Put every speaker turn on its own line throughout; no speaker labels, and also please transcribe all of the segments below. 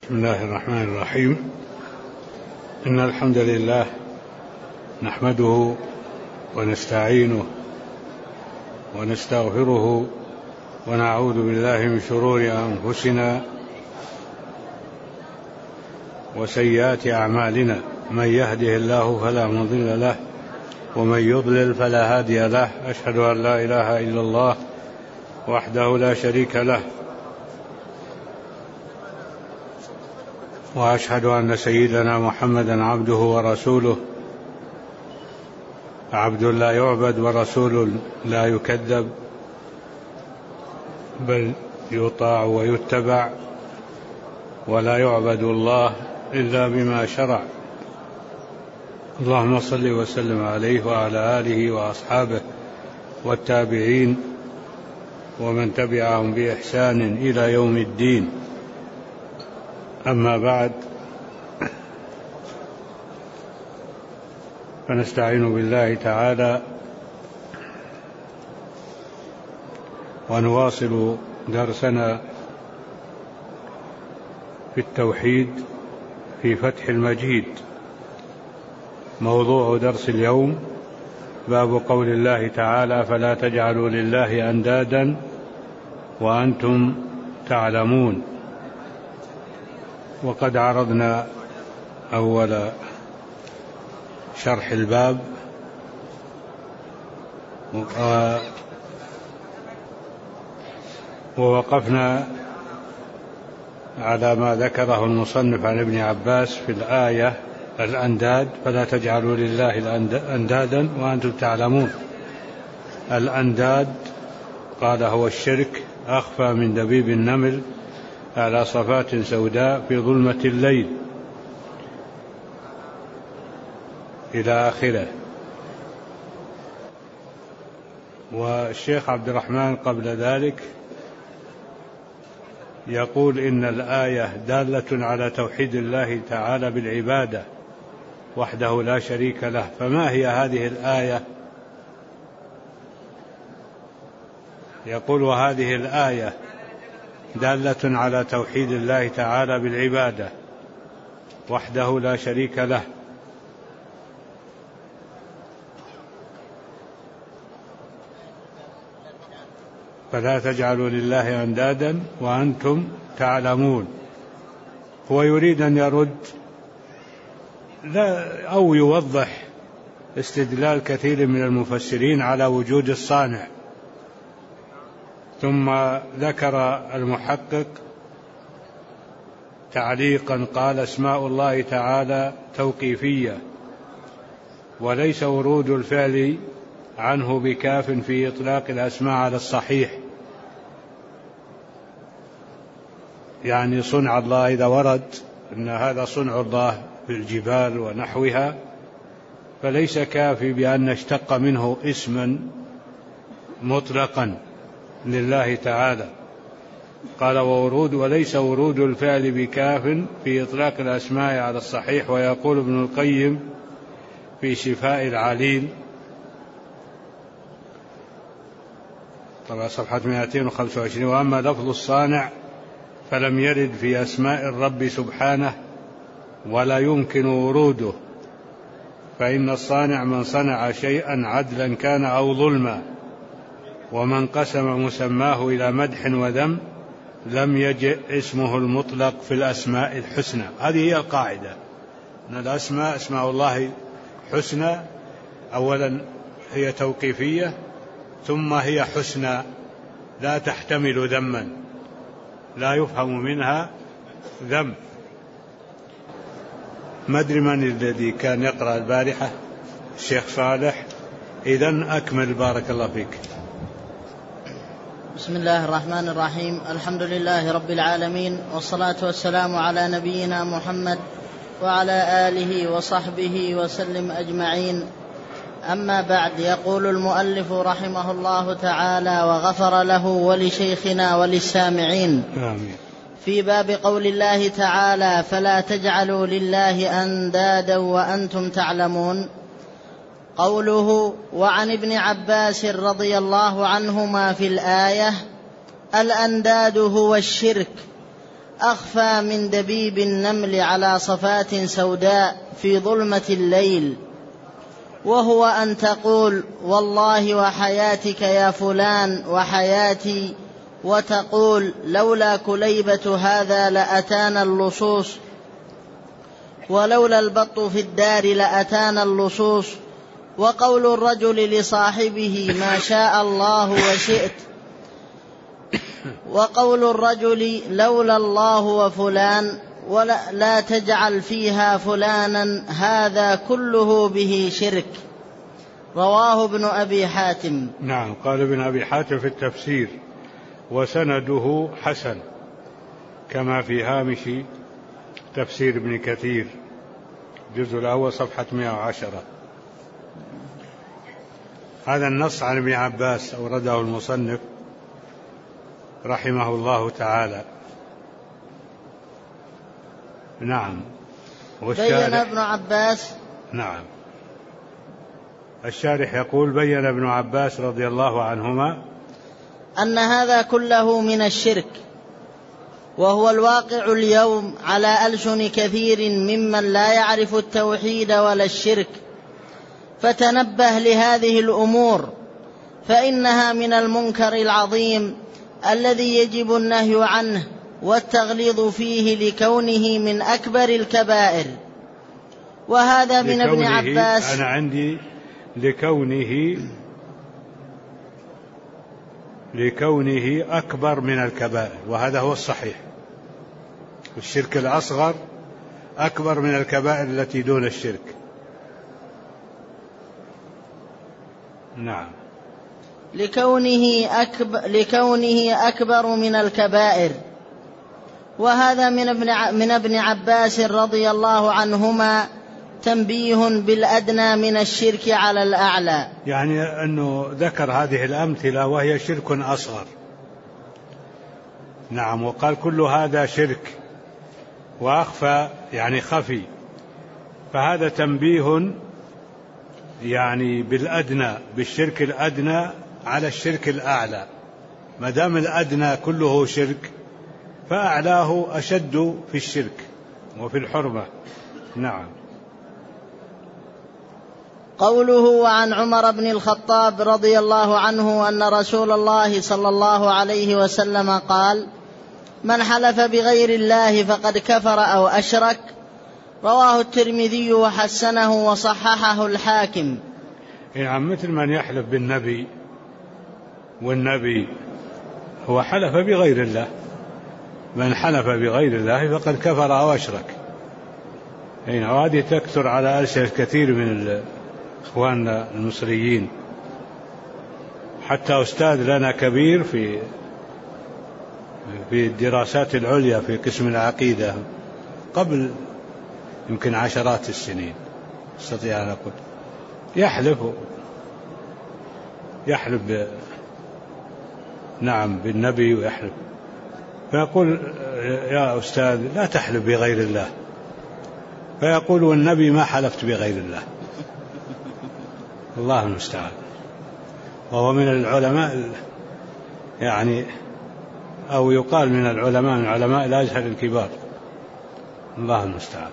بسم الله الرحمن الرحيم. إن الحمد لله نحمده ونستعينه ونستغفره ونعوذ بالله من شرور أنفسنا وسيئات أعمالنا، من يهده الله فلا مضل له ومن يضلل فلا هادي له. أشهد أن لا إله إلا الله وحده لا شريك له، وأشهد أن سيدنا محمدا عبده ورسوله، عبد لا يعبد ورسول لا يكذب، بل يطاع ويتبع، ولا يعبد الله إلا بما شرع. اللهم صل وسلم عليه وعلى آله وأصحابه والتابعين ومن تبعهم بإحسان إلى يوم الدين. أما بعد، فنستعين بالله تعالى ونواصل درسنا في التوحيد في فتح المجيد. موضوع درس اليوم باب قول الله تعالى: فلا تجعلوا لله أندادا وأنتم تعلمون. وقد عرضنا أول شرح الباب، ووقفنا على ما ذكره المصنف عن ابن عباس في الآية الأنداد: فلا تجعلوا لله أندادا وأنتم تعلمون. الأنداد قال هو الشرك أخفى من دبيب النمل على صفات سوداء في ظلمة الليل، إلى آخره. والشيخ عبد الرحمن قبل ذلك يقول إن الآية دالة على توحيد الله تعالى بالعبادة وحده لا شريك له. فما هي هذه الآية؟ يقول: وهذه الآية دالة على توحيد الله تعالى بالعبادة وحده لا شريك له. فلا تجعلوا لله أندادا وأنتم تعلمون. هو يريد أن يرد أو يوضح استدلال كثير من المفسرين على وجود الصانع. ثم ذكر المحقق تعليقا قال: اسماء الله تعالى توقيفية، وليس ورود الفعل عنه بكاف في إطلاق الأسماء على الصحيح. يعني صنع الله إذا ورد أن هذا صنع الله في الجبال ونحوها، فليس كافي بأن نشتق منه اسما مطلقا لله تعالى. قال: وليس ورود الفعل بكاف في إطلاق الأسماء على الصحيح. ويقول ابن القيم في شفاء العليل طبعا صفحة 225: وأما لفظ الصانع فلم يرد في أسماء الرب سبحانه ولا يمكن وروده، فإن الصانع من صنع شيئا عدلا كان أو ظلما، ومن قسم مسماه إلى مدح وذم لم يجئ اسمه المطلق في الأسماء الحسنى. هذه هي القاعدة، أن الأسماء أسماء الله حسنى، أولا هي توقيفية، ثم هي حسنى لا تحتمل ذما، لا يفهم منها ذم. ما أدري من الذي كان يقرأ البارحة؟ الشيخ صالح. إذن أكمل، بارك الله فيك.
بسم الله الرحمن الرحيم. الحمد لله رب العالمين، والصلاة والسلام على نبينا محمد وعلى آله وصحبه وسلم أجمعين. أما بعد، يقول المؤلف رحمه الله تعالى وغفر له ولشيخنا وللسامعين: آمين. في باب قول الله تعالى: فلا تجعلوا لله أندادا وأنتم تعلمون. قوله: وعن ابن عباس رضي الله عنهما في الآية: الأنداد هو الشرك أخفى من دبيب النمل على صفات سوداء في ظلمة الليل، وهو أن تقول والله وحياتك يا فلان وحياتي، وتقول لولا كليبة هذا لأتانا اللصوص، ولولا البط في الدار لأتانا اللصوص، وقول الرجل لصاحبه ما شاء الله وشئت، وقول الرجل لولا الله وفلان ولا تجعل فيها فلانا، هذا كله به شرك. رواه ابن أبي حاتم.
نعم. قال ابن أبي حاتم في التفسير وسنده حسن، كما في هامش تفسير ابن كثير الجزء الأول صفحة 110. هذا النص عن ابن عباس أورده المصنف رحمه الله تعالى. نعم.
بين ابن عباس.
نعم. الشارح يقول بين ابن عباس رضي الله عنهما
أن هذا كله من الشرك، وهو الواقع اليوم على ألسن كثير ممن لا يعرف التوحيد ولا الشرك، فتنبه لهذه الأمور، فإنها من المنكر العظيم الذي يجب النهي عنه والتغليظ فيه لكونه من أكبر الكبائر. وهذا من ابن عباس.
أنا عندي لكونه أكبر من الكبائر، وهذا هو الصحيح. الشرك الأصغر أكبر من الكبائر التي دون الشرك. نعم.
لكونه أكبر من الكبائر. وهذا من ابن عباس رضي الله عنهما تنبيه بالأدنى من الشرك على الأعلى،
يعني أنه ذكر هذه الأمثلة وهي شرك أصغر. نعم. وقال كل هذا شرك، وأخفى يعني خفي، فهذا تنبيه يعني بالأدنى، بالشرك الأدنى على الشرك الأعلى. ما دام الأدنى كله شرك فأعلاه أشد في الشرك وفي الحرمة. نعم.
قوله وعن عمر بن الخطاب رضي الله عنه أن رسول الله صلى الله عليه وسلم قال من حلف بغير الله فقد كفر أو أشرك. رواه الترمذي وحسنه وصححه الحاكم.
يعني مثل من يحلف بالنبي، والنبي هو حلف بغير الله. من حلف بغير الله فقد كفر أو أشرك. وهذه تكثر على ألسنة كثير من إخواننا المصريين. حتى أستاذ لنا كبير في الدراسات العليا في قسم العقيدة قبل يمكن عشرات السنين، استطيع أن أقول، يحلف نعم بالنبي ويحلف، فيقول يا أستاذ لا تحلف بغير الله، فيقول والنبي ما حلفت بغير الله. الله المستعان. وهو من العلماء يعني، أو يقال من العلماء، من علماء الأزهر الكبار. الله المستعان.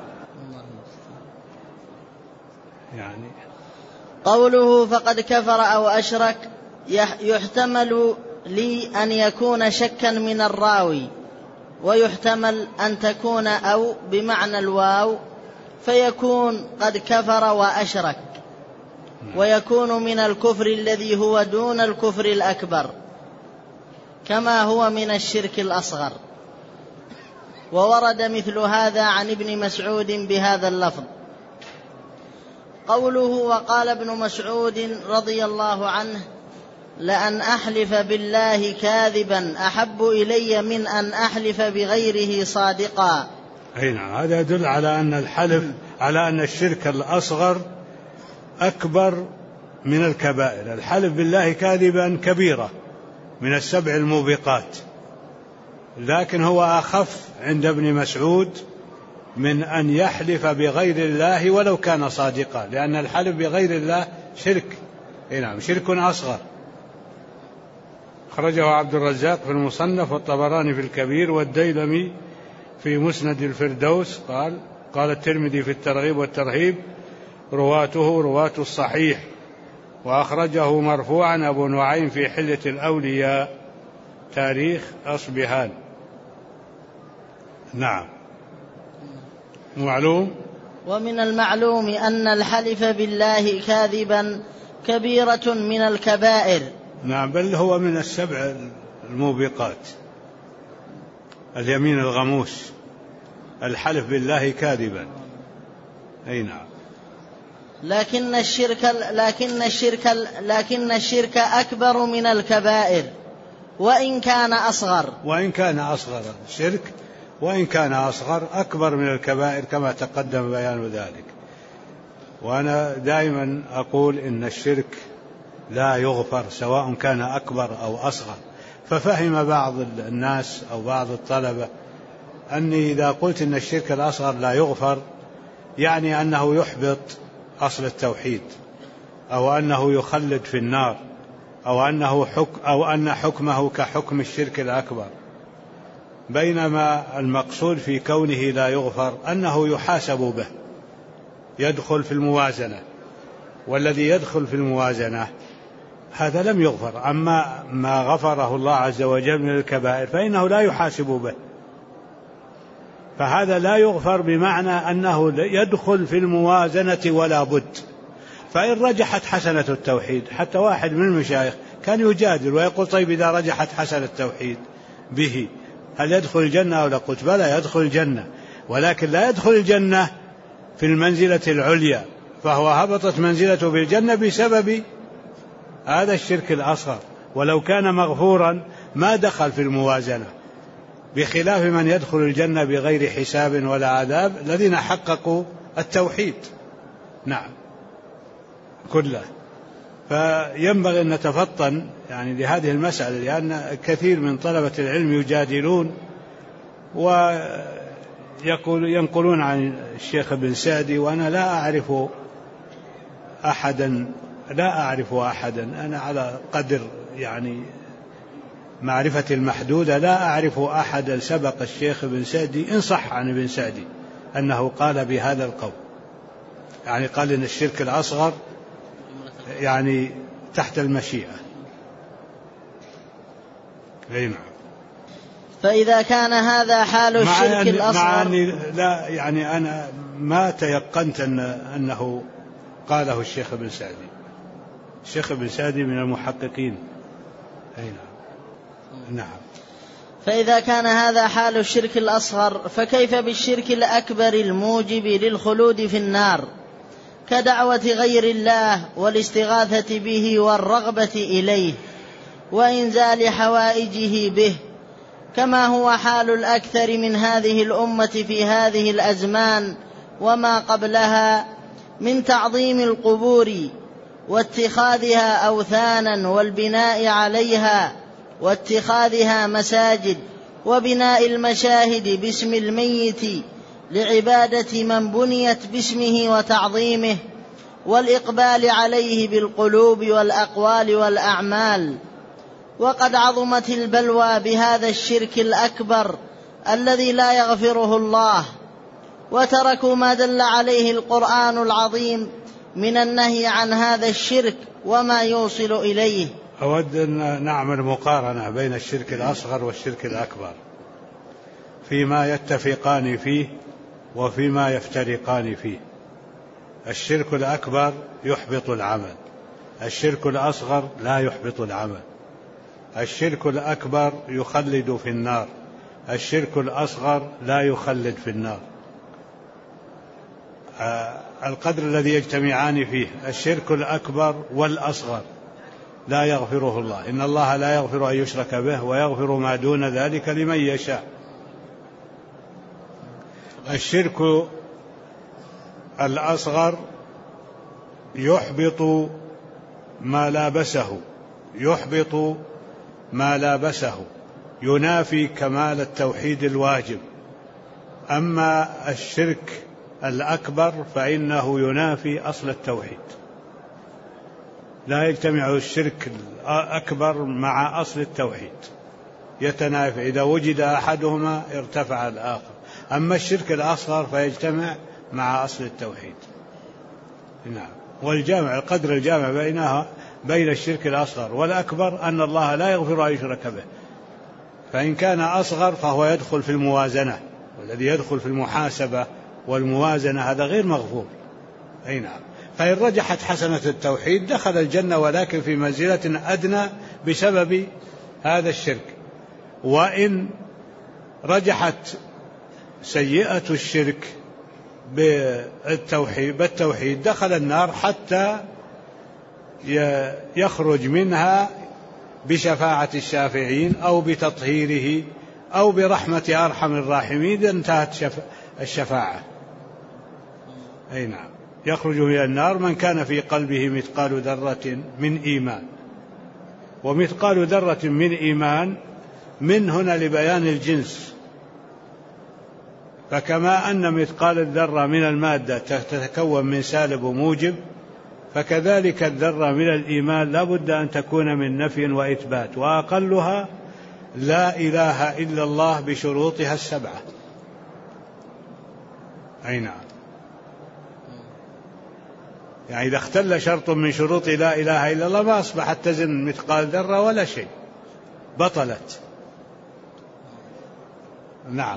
يعني
قوله فقد كفر أو أشرك يحتمل لي أن يكون شكا من الراوي، ويحتمل أن تكون أو بمعنى الواو، فيكون قد كفر وأشرك، ويكون من الكفر الذي هو دون الكفر الأكبر، كما هو من الشرك الأصغر. وورد مثل هذا عن ابن مسعود بهذا اللفظ. قوله وقال ابن مسعود رضي الله عنه لأن أحلف بالله كاذبا أحب إلي من أن أحلف بغيره صادقا.
نعم. هذا يدل على أن الحلف، على أن الشرك الأصغر أكبر من الكبائر. الحلف بالله كاذبا كبيرة من السبع الموبقات، لكن هو أخف عند ابن مسعود من أن يحلف بغير الله ولو كان صادقا، لأن الحلف بغير الله شرك. نعم، شرك أصغر. أخرجه عبد الرزاق في المصنف، والطبراني في الكبير، والديلمي في مسند الفردوس قال الترمذي في الترغيب والترهيب: رواته رواة الصحيح. وأخرجه مرفوعا أبو نعيم في حلية الأولياء تاريخ أصبهان. نعم. معلوم.
ومن المعلوم أن الحلف بالله كاذبا كبيرة من الكبائر.
نعم، بل هو من السبع الموبقات، اليمين الغموس، الحلف بالله كاذبا. أي نعم.
لكن الشرك أكبر من الكبائر وإن كان أصغر.
الشرك وإن كان أصغر أكبر من الكبائر كما تقدم بيان ذلك. وأنا دائما أقول إن الشرك لا يغفر سواء كان أكبر أو أصغر. ففهم بعض الناس أو بعض الطلبة أني إذا قلت إن الشرك الأصغر لا يغفر يعني أنه يحبط أصل التوحيد، أو أنه يخلد في النار، أو أن حكمه كحكم الشرك الأكبر. بينما المقصود في كونه لا يغفر أنه يحاسب به، يدخل في الموازنة، والذي يدخل في الموازنة هذا لم يغفر. أما ما غفره الله عز وجل من الكبائر فإنه لا يحاسب به، فهذا لا يغفر بمعنى أنه يدخل في الموازنة ولا بد. فإن رجحت حسنة التوحيد، حتى واحد من المشايخ كان يجادل ويقول: طيب إذا رجحت حسنة التوحيد به هل يدخل الجنة؟ أو لا؟ قلت: بلى يدخل الجنة، ولكن لا يدخل الجنة في المنزلة العليا، فهو هبطت منزلته في الجنة بسبب هذا الشرك الأصغر، ولو كان مغفورا ما دخل في الموازنة، بخلاف من يدخل الجنة بغير حساب ولا عذاب الذين حققوا التوحيد. نعم كله. فينبغي أن نتفطن يعني لهذه المسألة، لأن كثير من طلبة العلم يجادلون وينقلون عن الشيخ ابن سعدي، وأنا لا أعرف أحدا أنا على قدر يعني معرفة المحدودة لا أعرف أحدا سبق الشيخ ابن سعدي إن صح عن ابن سعدي أنه قال بهذا القول، يعني قال إن الشرك الأصغر يعني تحت المشيئة. نعم.
فإذا كان هذا حال الشرك الأصغر،
لا يعني أنا ما تيقنت أنه قاله الشيخ ابن سعدي. الشيخ ابن سعدي من المحققين. أي نعم. نعم.
فإذا كان هذا حال الشرك الأصغر فكيف بالشرك الأكبر الموجب للخلود في النار، كدعوة غير الله والاستغاثة به والرغبة إليه وإنزال حوائجه به، كما هو حال الأكثر من هذه الأمة في هذه الأزمان وما قبلها من تعظيم القبور واتخاذها أوثانا والبناء عليها واتخاذها مساجد وبناء المشاهد باسم الميت لعبادة من بنيت باسمه وتعظيمه، والإقبال عليه بالقلوب والأقوال والأعمال. وقد عظمت البلوى بهذا الشرك الأكبر الذي لا يغفره الله، وتركوا ما دل عليه القرآن العظيم من النهي عن هذا الشرك وما يوصل إليه.
أود أن نعمل مقارنة بين الشرك الأصغر والشرك الأكبر فيما يتفقان فيه وفيما يفترقان فيه. الشرك الأكبر يحبط العمل، الشرك الأصغر لا يحبط العمل. الشرك الأكبر يخلد في النار، الشرك الأصغر لا يخلد في النار. القدر الذي يجتمعان فيه الشرك الأكبر والأصغر لا يغفره الله، إن الله لا يغفر أن يشرك به ويغفر ما دون ذلك لمن يشاء. الشرك الأصغر يحبط ما لابسه، ينافي كمال التوحيد الواجب. أما الشرك الأكبر فإنه ينافي أصل التوحيد، لا يجتمع الشرك الأكبر مع أصل التوحيد، يتنافى، إذا وجد أحدهما ارتفع الآخر. أما الشرك الأصغر فيجتمع مع أصل التوحيد. نعم. والجامع القدر الجامع بين الشرك الأصغر والأكبر أن الله لا يغفر أن يشرك به، فإن كان أصغر فهو يدخل في الموازنة، والذي يدخل في المحاسبة والموازنة هذا غير مغفور. أي نعم. فإن رجحت حسنة التوحيد دخل الجنة، ولكن في منزلة أدنى بسبب هذا الشرك. وإن رجحت سيئة الشرك بالتوحيد دخل النار حتى يخرج منها بشفاعة الشافعين أو بتطهيره أو برحمة أرحم الراحمين انتهت الشفاعة. أي نعم. يخرج من النار من كان في قلبه مثقال ذرة من إيمان. ومثقال ذرة من إيمان من هنا لبيان الجنس، فكما أن مثقال الذرة من المادة تتكون من سالب وموجب، فكذلك الذرة من الإيمان لا بد أن تكون من نفي وإثبات، وأقلها لا إله إلا الله بشروطها السبعة. أي نعم. يعني إذا اختل شرط من شروط لا إله إلا الله ما أصبحت تزن مثقال ذرة ولا شيء، بطلت. نعم.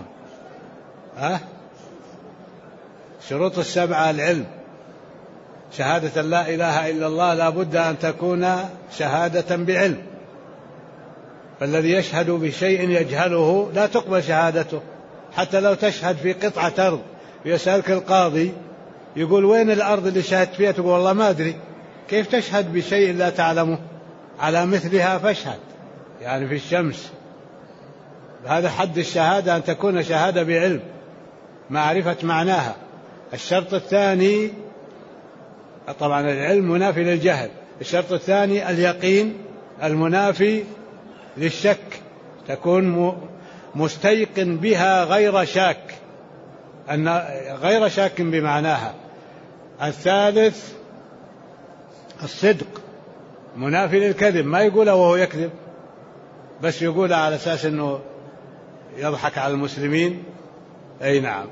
شروط السبعة: العلم، شهادة لا إله إلا الله لا بد أن تكون شهادة بعلم، فالذي يشهد بشيء يجهله لا تقبل شهادته، حتى لو تشهد في قطعة أرض يسألك القاضي يقول وين الأرض اللي شهدت فيها، تقول والله ما أدري. كيف تشهد بشيء لا تعلمه؟ على مثلها فاشهد، يعني في الشمس. هذا حد الشهادة، أن تكون شهادة بعلم، معرفة معناها. الشرط الثاني طبعا العلم منافي للجهل. الشرط الثاني اليقين المنافي للشك، تكون مستيقن بها غير شاك، غير شاك بمعناها. الثالث الصدق منافي للكذب، ما يقوله وهو يكذب، بس يقوله على أساس أنه يضحك على المسلمين. أي نعم.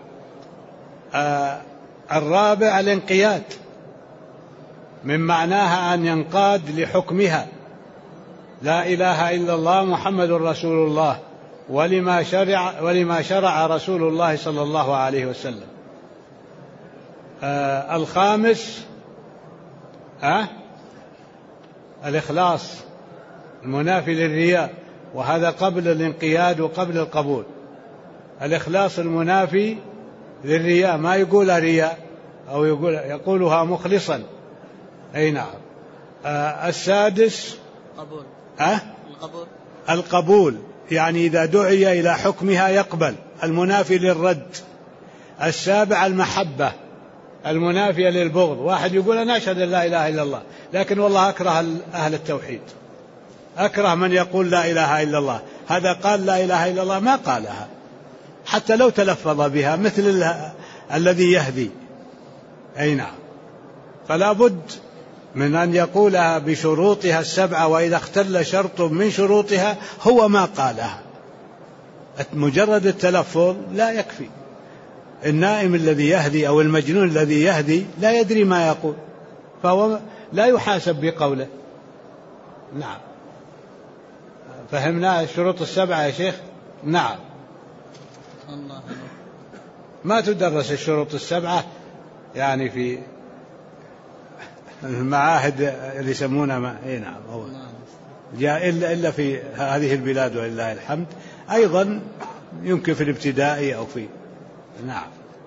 الرابع الانقياد، من معناها أن ينقاد لحكمها، لا إله إلا الله محمد رسول الله، ولما شرع رسول الله صلى الله عليه وسلم. الخامس الإخلاص المنافي للرياء، وهذا قبل الانقياد وقبل القبول. الإخلاص المنافي للرياء، ما يقول رياء أو يقولها مخلصا. أي نعم. السادس القبول، يعني إذا دعي إلى حكمها يقبل، المنافي للرد. السابع المحبة المنافية للبغض، واحد يقول أنا أشهد أن لا إله إلا الله، لكن والله أكره أهل التوحيد، أكره من يقول لا إله إلا الله. هذا قال لا إله إلا الله ما قالها حتى لو تلفظ بها، مثل الذي يهدي. أي نعم. فلا بد من أن يقولها بشروطها السبعة، وإذا اختل شرط من شروطها هو ما قالها. مجرد التلفظ لا يكفي. النائم الذي يهدي أو المجنون الذي يهدي لا يدري ما يقول، فهو لا يحاسب بقوله. نعم. فهمنا الشروط السبعة يا شيخ؟ نعم. ما تدرس الشروط السبعة يعني في المعاهد اللي يسمونها اي نعم هو جاء إلا في هذه البلاد ولله الحمد. أيضا يمكن في الابتدائي أو في نعم.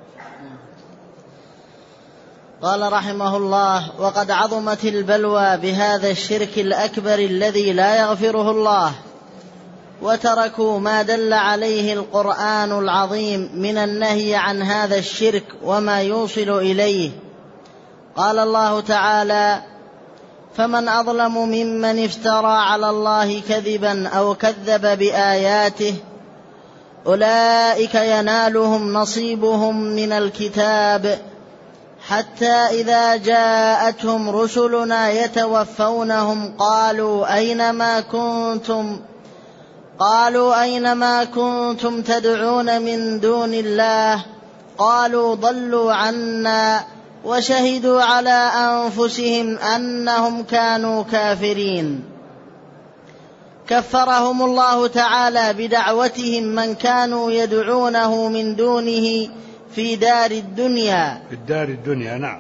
قال رحمه الله: وقد عظمت البلوى بهذا الشرك الأكبر الذي لا يغفره الله، وتركوا ما دل عليه القرآن العظيم من النهي عن هذا الشرك وما يوصل إليه. قال الله تعالى: فمن أظلم ممن افترى على الله كذبا أو كذب بآياته أولئك ينالهم نصيبهم من الكتاب حتى إذا جاءتهم رسلنا يتوفونهم قالوا أين ما كنتم قالوا أينما كنتم تدعون من دون الله قالوا ضلوا عنا وشهدوا على أنفسهم أنهم كانوا كافرين. كفرهم الله تعالى بدعوتهم من كانوا يدعونه من دونه في دار الدنيا.
في الدار الدنيا، نعم.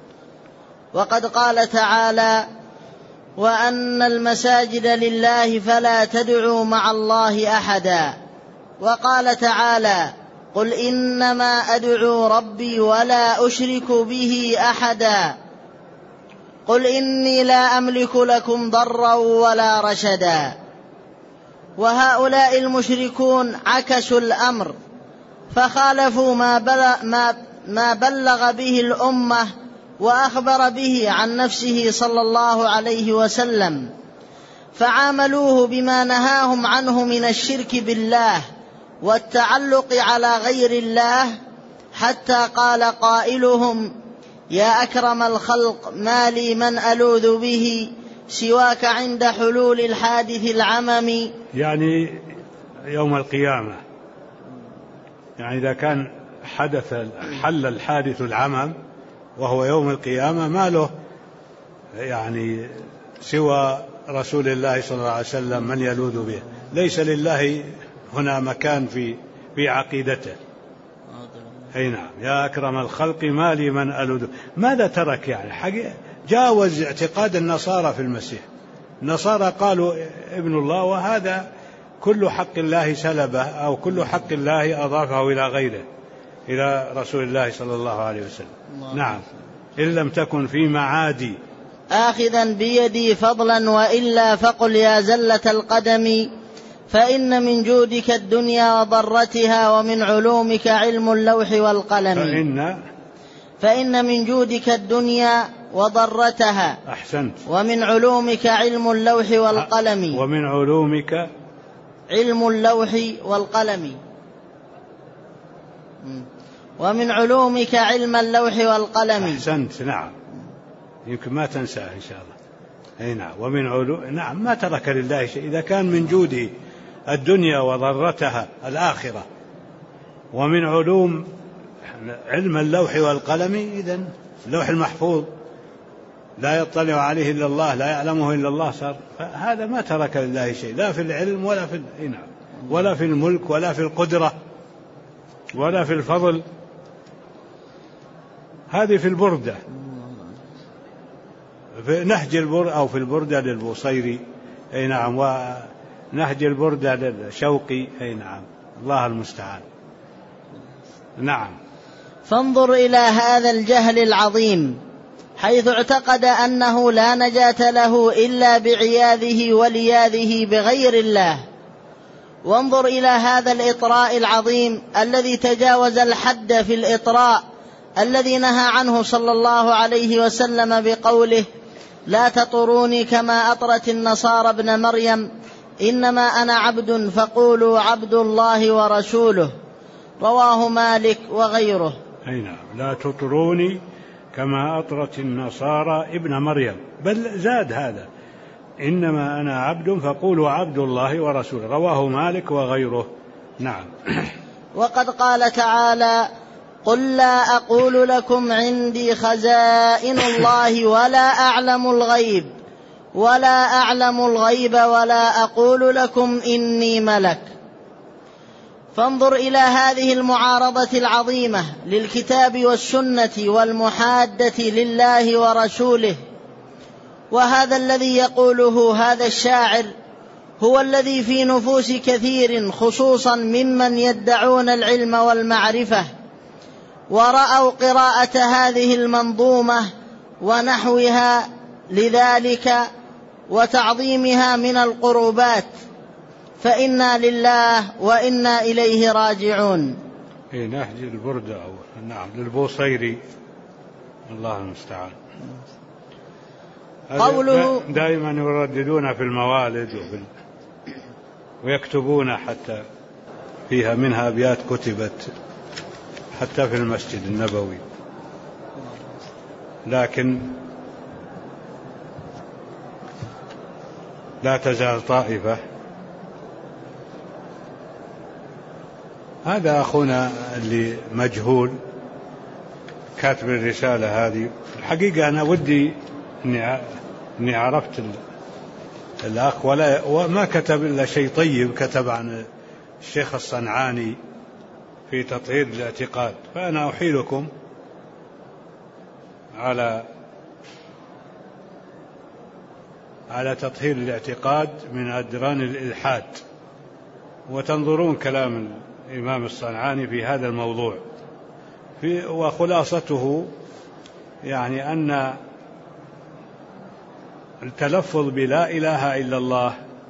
وقد قال تعالى: وأن المساجد لله فلا تدعوا مع الله أحدا. وقال تعالى: قل إنما أدعو ربي ولا أشرك به أحدا. قل إني لا أملك لكم ضرا ولا رشدا. وهؤلاء المشركون عكسوا الأمر فخالفوا ما بلغ به الأمة وأخبر به عن نفسه صلى الله عليه وسلم، فعاملوه بما نهاهم عنه من الشرك بالله والتعلق على غير الله، حتى قال قائلهم: يا أكرم الخلق ما لي من ألوذ به سواك عند حلول الحادث العمم.
يعني يوم القيامة، يعني إذا كان حل الحادث العمم وهو يوم القيامة ما له يعني سوى رسول الله صلى الله عليه وسلم من يلوذ به، ليس لله هنا مكان في عقيدته. أي نعم، يا أكرم الخلق ما لي من ألوذ. ماذا ترك؟ يعني جاوز اعتقاد النصارى في المسيح. النصارى قالوا ابن الله، وهذا كل حق الله سلبه أو كل حق الله أضافه إلى غيره، إلى رسول الله صلى الله عليه وسلم. نعم، إن لم تكن في معادي
آخذا بيدي فضلا وإلا فقل يا زلة القدم، فإن من جودك الدنيا وضرتها ومن علومك علم اللوح والقلم. فإن من جودك الدنيا وضرتها.
أحسنت.
ومن علومك علم اللوح والقلم.
ومن علومك
علم اللوح والقلم. ومن علومك علم اللوح والقلم.
أحسنت، نعم، يمكن ما تنساه إن شاء الله. أي نعم، ومن نعم، ما ترك لله شيء. إذا كان من جوده الدنيا وضرتها الآخرة، ومن علوم علم اللوح والقلم، إذن اللوح المحفوظ لا يطلع عليه إلا الله، لا يعلمه إلا الله، صار هذا ما ترك لله شيء، لا في العلم ولا في ولا في الملك ولا في القدرة ولا في الفضل. هذه في البردة، في نهج البردة أو في البردة للبوصيري. أي نعم، ونهج البردة للشوقي. أي نعم، الله المستعان. نعم.
فانظر إلى هذا الجهل العظيم، حيث اعتقد أنه لا نجاة له إلا بعياذه ولياذه بغير الله. وانظر إلى هذا الإطراء العظيم الذي تجاوز الحد في الإطراء الذي نهى عنه صلى الله عليه وسلم بقوله: لا تطروني كما أطرت النصارى ابن مريم، إنما أنا عبد فقولوا عبد الله ورسوله. رواه مالك وغيره.
أي نعم، لا تطروني كما أطرت النصارى ابن مريم، بل زاد هذا: إنما أنا عبد فقولوا عبد الله ورسوله. رواه مالك وغيره. نعم.
وقد قال تعالى: قل لا أقول لكم عندي خزائن الله ولا أعلم الغيب ولا أقول لكم إني ملك. فانظر إلى هذه المعارضة العظيمة للكتاب والسنة والمحادة لله ورسوله. وهذا الذي يقوله هذا الشاعر هو الذي في نفوس كثير، خصوصا ممن يدعون العلم والمعرفة، ورأوا قراءة هذه المنظومة ونحوها لذلك وتعظيمها من القربات، فإنا لله وإنا إليه راجعون.
في نهج البردة نعم للبوصيري، الله المستعان.
قوله
دائما يرددون في الموالد ويكتبون حتى فيها منها أبيات كتبت حتى في المسجد النبوي، لكن لا تزال طائفة هذا أخونا اللي مجهول كاتب الرسالة هذه. الحقيقة أنا ودي أني عرفت الأخ وما كتب إلا شيء طيب، كتب عن الشيخ الصنعاني في تطهير الاعتقاد، فأنا أحيلكم على تطهير الاعتقاد من أدران الإلحاد، وتنظرون كلام الإمام الصنعاني في هذا الموضوع. وخلاصته يعني أن التلفظ بلا إله إلا الله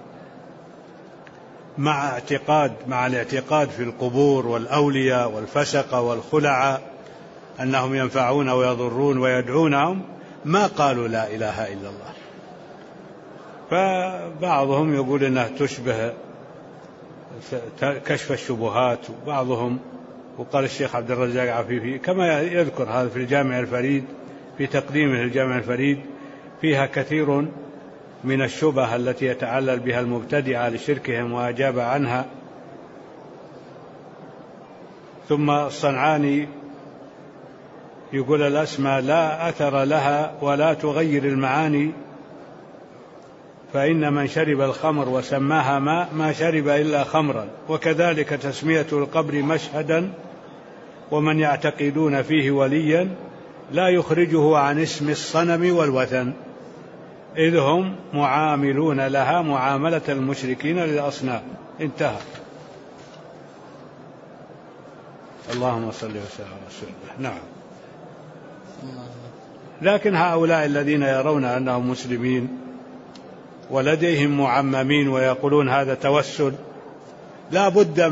مع الاعتقاد في القبور والأولياء والفسقة والخلعاء أنهم ينفعون ويضرون ويدعونهم، ما قالوا لا إله إلا الله. فبعضهم يقول أنها تشبه كشف الشبهات، وبعضهم وقال الشيخ عبد الرزاق عفيفي كما يذكر هذا في الجامع الفريد، في تقديمه الجامع الفريد، فيها كثير من الشبه التي يتعلل بها المبتدعة لشركهم وأجاب عنها. ثم الصنعاني يقول الأسماء لا أثر لها ولا تغير المعاني، فإن من شرب الخمر وسماها ماء ما شرب إلا خمرا، وكذلك تسمية القبر مشهدا، ومن يعتقدون فيه وليا لا يخرجه عن اسم الصنم والوثن، إذ هم معاملون لها معاملة المشركين للأصنام. انتهى. اللهم صل وسلم على رسول الله. نعم. لكن هؤلاء الذين يرون أنهم مسلمين ولديهم معممين ويقولون هذا توسل، لا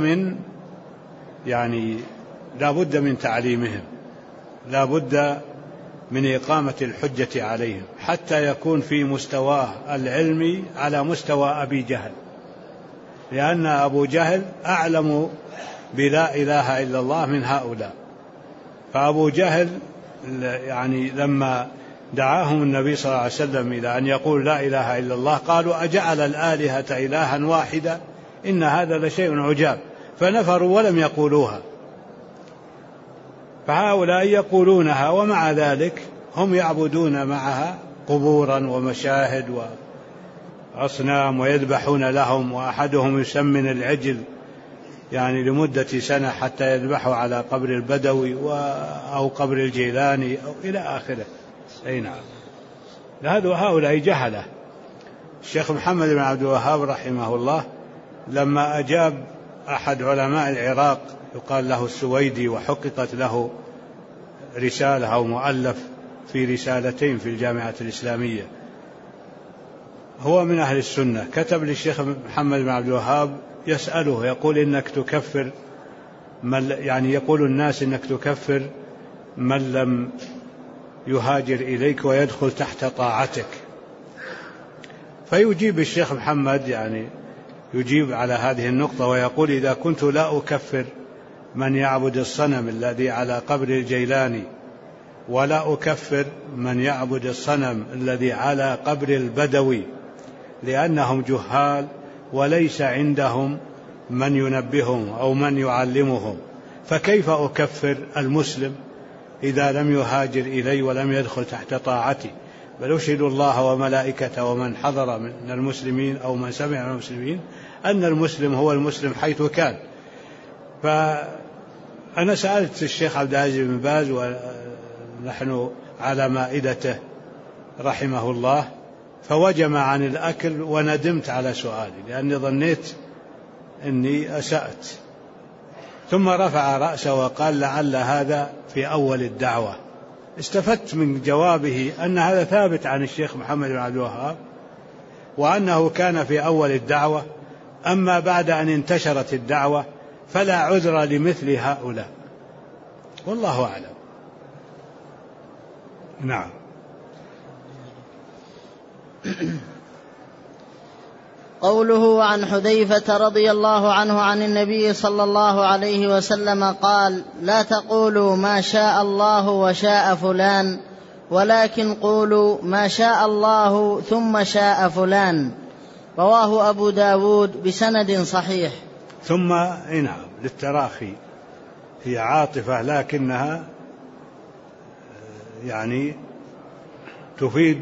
بد من تعليمهم، لا بد من إقامة الحجة عليهم حتى يكون في مستواه العلمي على مستوى أبي جهل، لأن أبو جهل أعلم بلا إله إلا الله من هؤلاء. فأبو جهل يعني لما دعاهم النبي صلى الله عليه وسلم إلى أن يقول لا إله إلا الله قالوا أجعل الآلهة إلها واحدة إن هذا لشيء عجاب، فنفروا ولم يقولوها. فهؤلاء يقولونها ومع ذلك هم يعبدون معها قبورا ومشاهد وأصنام ويذبحون لهم، وأحدهم يسمن العجل يعني لمدة سنة حتى يذبحوا على قبر البدوي أو قبر الجيلاني أو إلى آخره. أي نعم، هؤلاء جهلة. الشيخ محمد بن عبد الوهاب رحمه الله لما أجاب أحد علماء العراق يقال له السويدي، وحققت له رسالة أو مؤلف في رسالتين في الجامعة الإسلامية، هو من أهل السنة، كتب للشيخ محمد بن عبد الوهاب يسأله يقول إنك تكفر يعني يقول الناس إنك تكفر من لم يهاجر إليك ويدخل تحت طاعتك. فيجيب الشيخ محمد يعني يجيب على هذه النقطة ويقول إذا كنت لا أكفر من يعبد الصنم الذي على قبر الجيلاني، ولا أكفر من يعبد الصنم الذي على قبر البدوي لأنهم جهال وليس عندهم من ينبههم أو من يعلمهم، فكيف أكفر المسلم إذا لم يهاجر إلي ولم يدخل تحت طاعتي؟ بل أشهد الله وملائكته ومن حضر من المسلمين أو من سمع من المسلمين أن المسلم هو المسلم حيث كان. فأنا سألت الشيخ عبد العزيز بن باز ونحن على مائدته رحمه الله، فوجم عن الأكل وندمت على سؤالي لأني ظنيت أني أسأت. ثم رفع رأسه وقال لعل هذا في أول الدعوة. استفدت من جوابه أن هذا ثابت عن الشيخ محمد بن عبد الوهاب وأنه كان في أول الدعوة، أما بعد أن انتشرت الدعوة فلا عذر لمثل هؤلاء، والله أعلم. نعم.
قوله عن حذيفة رضي الله عنه عن النبي صلى الله عليه وسلم قال: لا تقولوا ما شاء الله وشاء فلان، ولكن قولوا ما شاء الله ثم شاء فلان. رواه أبو داود بسند صحيح.
ثم نعم، للتراخي، هي عاطفة لكنها يعني تفيد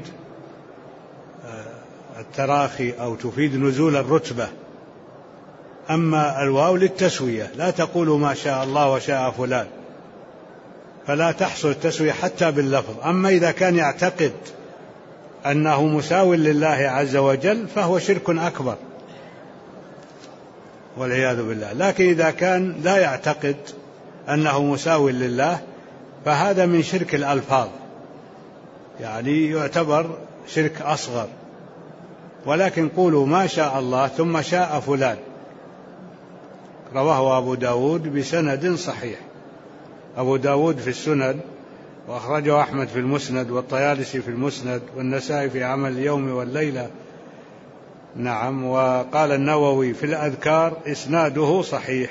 التراخي أو تفيد نزول الرتبة. أما الواو للتسوية، لا تقولوا ما شاء الله وشاء فلان، فلا تحصل التسوية حتى باللفظ. أما إذا كان يعتقد أنه مساو لله عز وجل فهو شرك أكبر والعياذ بالله. لكن إذا كان لا يعتقد أنه مساو لله فهذا من شرك الألفاظ، يعني يعتبر شرك أصغر. ولكن قولوا ما شاء الله ثم شاء فلان، رواه أبو داود بسند صحيح. أبو داود في السنن، وأخرجه أحمد في المسند، والطيالسي في المسند، والنسائي في عمل اليوم والليلة. نعم. وقال النووي في الأذكار إسناده صحيح.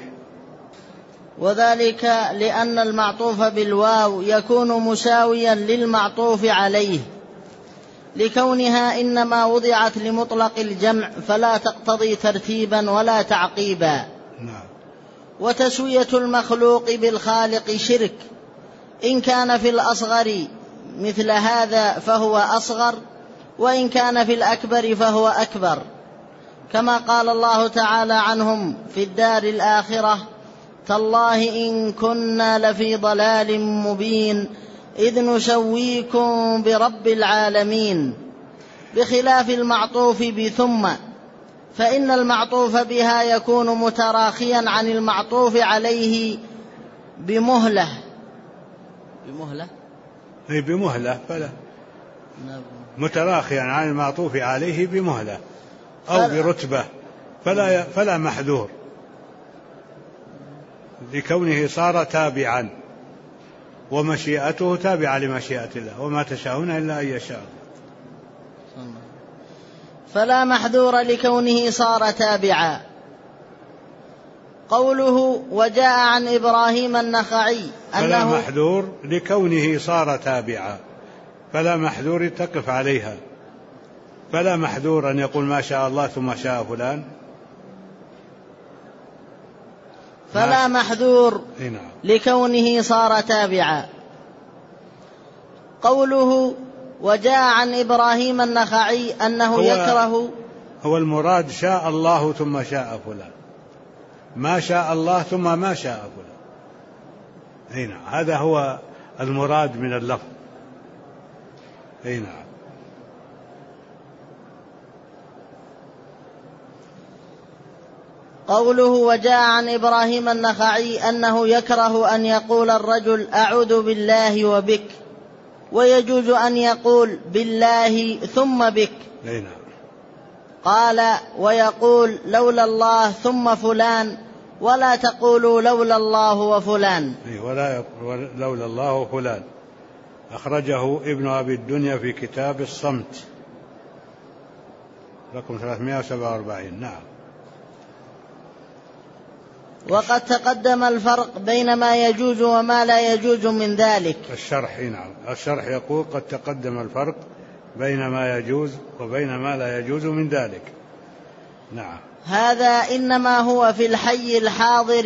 وذلك لأن المعطوف بالواو يكون مساويا للمعطوف عليه، لكونها إنما وضعت لمطلق الجمع فلا تقتضي ترتيبا ولا تعقيبا.
نعم.
وتسوية المخلوق بالخالق شرك، إن كان في الأصغر مثل هذا فهو أصغر، وإن كان في الأكبر فهو أكبر، كما قال الله تعالى عنهم في الدار الآخرة: تالله إن كنا لفي ضلال مبين إذ نسويكم برب العالمين، بخلاف المعطوف بثم، فإن المعطوف بها يكون متراخيا عن المعطوف عليه بمهلة
فلا متراخيا عن المعطوف عليه بمهلة أو برتبة فلا محذور، لكونه صار تابعا، ومشيئته تابعة لمشيئة الله، وما تشاءون إلا أن يشاء.
فلا محذور لكونه صار تابعا. قوله وجاء عن إبراهيم النخعي
فلا محذور لكونه صار تابعا، فلا محذور تقف عليها. فلا محذور أن يقول ما شاء الله ثم شاء فلان.
فلا محذور لكونه صار تابعا. قوله وجاء عن إبراهيم النخعي أنه يكره،
هو المراد شاء الله ثم شاء فلان، ما شاء الله ثم ما شاء فلان. نعم، هذا هو المراد من اللفظ. نعم.
قوله وجاء عن إبراهيم النخعي أنه يكره أن يقول الرجل أعوذ بالله وبك، ويجوز أن يقول بالله ثم بك. قال ويقول لولا الله ثم فلان، ولا تقولوا لولا الله وفلان.
ولا لولا الله وفلان. أخرجه ابن أبي الدنيا في كتاب الصمت رقم 347. نعم.
وقد تقدم الفرق بين ما يجوز وما لا يجوز من ذلك.
الشرح. نعم، الشرح يقول قد تقدم الفرق بين ما يجوز وبين ما لا يجوز من ذلك. نعم.
هذا إنما هو في الحي الحاضر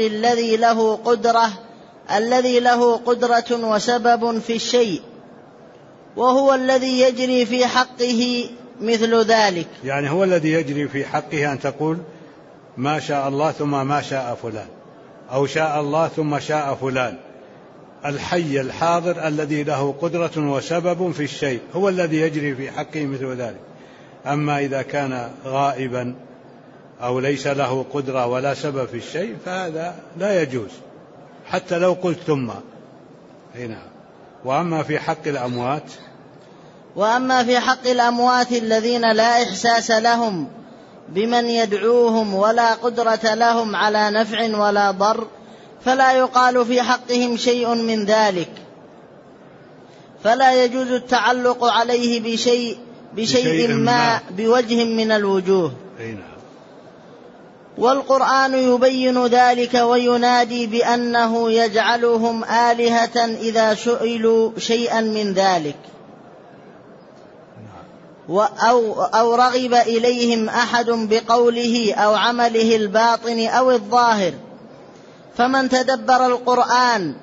الذي له قدرة وسبب في الشيء، وهو الذي يجري في حقه مثل ذلك.
يعني هو الذي يجري في حقه أن تقول ما شاء الله ثم ما شاء فلان، أو شاء الله ثم شاء فلان. الحي الحاضر الذي له قدرة وسبب في الشيء هو الذي يجري في حقه مثل ذلك. أما إذا كان غائبا أو ليس له قدرة ولا سبب في الشيء فهذا لا يجوز حتى لو قلت ثم. هنا. وأما في حق الأموات
الذين لا إحساس لهم بمن يدعوهم ولا قدرة لهم على نفع ولا ضر، فلا يقال في حقهم شيء من ذلك، فلا يجوز التعلق عليه بشيء ما بوجه من الوجوه. والقرآن يبين ذلك وينادي بأنه يجعلهم آلهة إذا سئلوا شيئا من ذلك، أو رغب إليهم أحد بقوله أو عمله الباطن أو الظاهر، فمن تدبر القرآن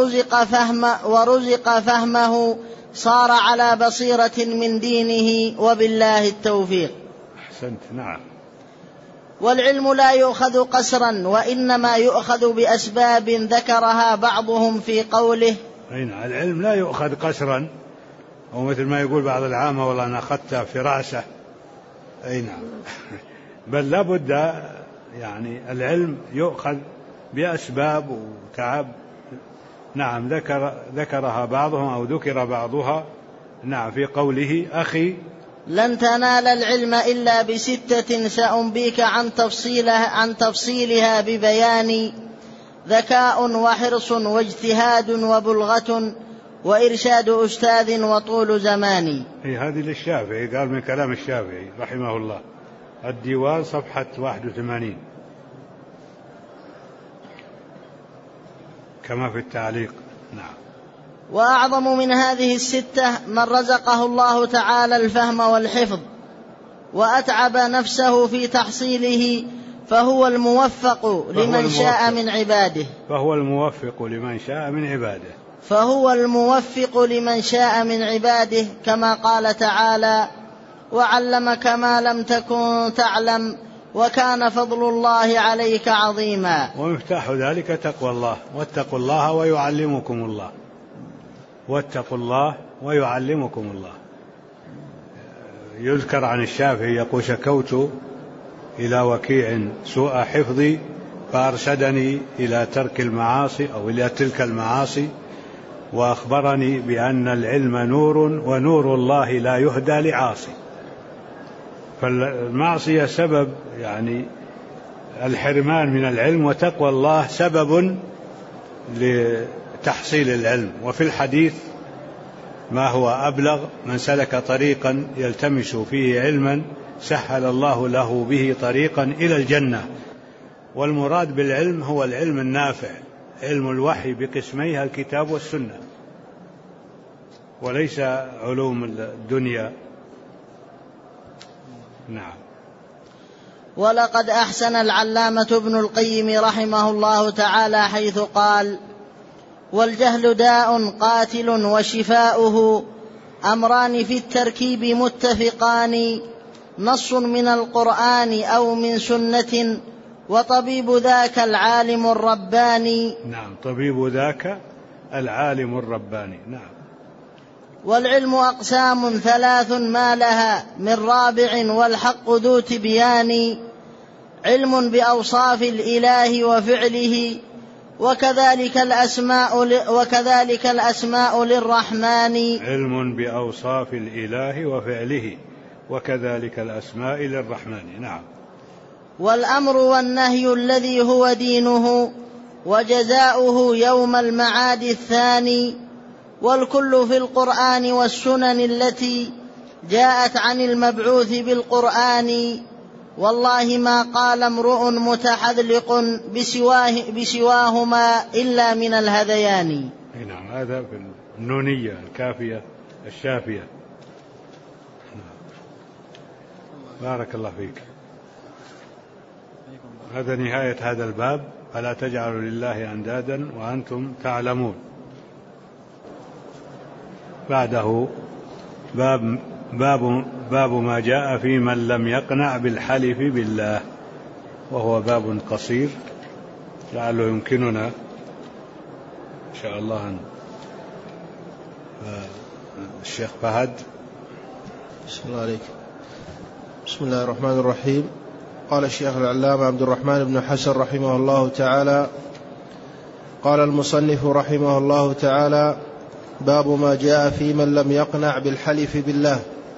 ورزق فهمه صار على بصيرة من دينه، وبالله التوفيق.
أحسنت. نعم.
والعلم لا يؤخذ قسرا، وإنما يؤخذ بأسباب ذكرها بعضهم في قوله.
العلم لا يؤخذ قسرا، أو مثل ما يقول بعض العامة والله أنا أخذتها في رأسه. نعم. بل لابد يعني العلم يؤخذ بأسباب وتعب. نعم. ذكرها بعضهم أو ذكر بعضها. نعم. في قوله
لن تنال العلم إلا بستة سأنبيك عن تفصيلها ببيان: ذكاء وحرص واجتهاد وبلغة وإرشاد أستاذ وطول زمان.
هذه للشافعي، قال من كلام الشافعي رحمه الله، الديوان صفحة 81 كما في التعليق. نعم.
وأعظم من هذه الستة من رزقه الله تعالى الفهم والحفظ وأتعب نفسه في تحصيله، فهو الموفق لمن شاء من عباده. فهو الموفق لمن شاء من عباده، كما قال تعالى: وعلمك ما لم تكن تعلم وكان فضل الله عليك عظيما.
ومفتاح ذلك تقوى الله، واتقوا الله ويعلمكم الله. يذكر عن الشافعي يقول: شكوت إلى وكيع سوء حفظي فأرشدني إلى ترك المعاصي أو إلى تلك المعاصي، وأخبرني بأن العلم نور ونور الله لا يهدى لعاصي. فالمعصية سبب يعني الحرمان من العلم، وتقوى الله سبب لتحصيل العلم. وفي الحديث ما هو أبلغ: من سلك طريقا يلتمس فيه علما سهل الله له به طريقا إلى الجنة. والمراد بالعلم هو العلم النافع، علم الوحي بقسميها الكتاب والسنة، وليس علوم الدنيا. نعم.
ولقد أحسن العلامة ابن القيم رحمه الله تعالى حيث قال: والجهل داء قاتل وشفاؤه أمران في التركيب متفقان، نص من القرآن أو من سنة، وطبيب ذاك العالم الرباني.
نعم. طبيب ذاك العالم الرباني. نعم.
والعلم أقسام ثلاث ما لها من رابع، والحق ذو تبيان: علم بأوصاف الإله وفعله، وكذلك الأسماء للرحمن.
علم بأوصاف الإله وفعله، وكذلك الأسماء للرحمن. نعم.
والأمر والنهي الذي هو دينه، وجزاؤه يوم المعاد الثاني، والكل في القرآن والسنن التي جاءت عن المبعوث بالقرآن. والله ما قال امرؤ متحذلق بسواهما إلا من الهذيان.
نعم. هذا في النونية الكافية الشافية. بارك الله فيك. هذا نهاية هذا الباب: فلا تجعلوا لله أندادا وأنتم تعلمون. بعده باب ما جاء في من لم يقنع بالحلف بالله، وهو باب قصير لعله يمكننا إن شاء الله الشيخ فهد.
بسم الله عليك. بسم الله الرحمن الرحيم. قال الشيخ العلامة عبد الرحمن بن حسن رحمه الله تعالى: قال المصنف رحمه الله تعالى: باب ما جاء في من لم يقنع بالحلف بالله.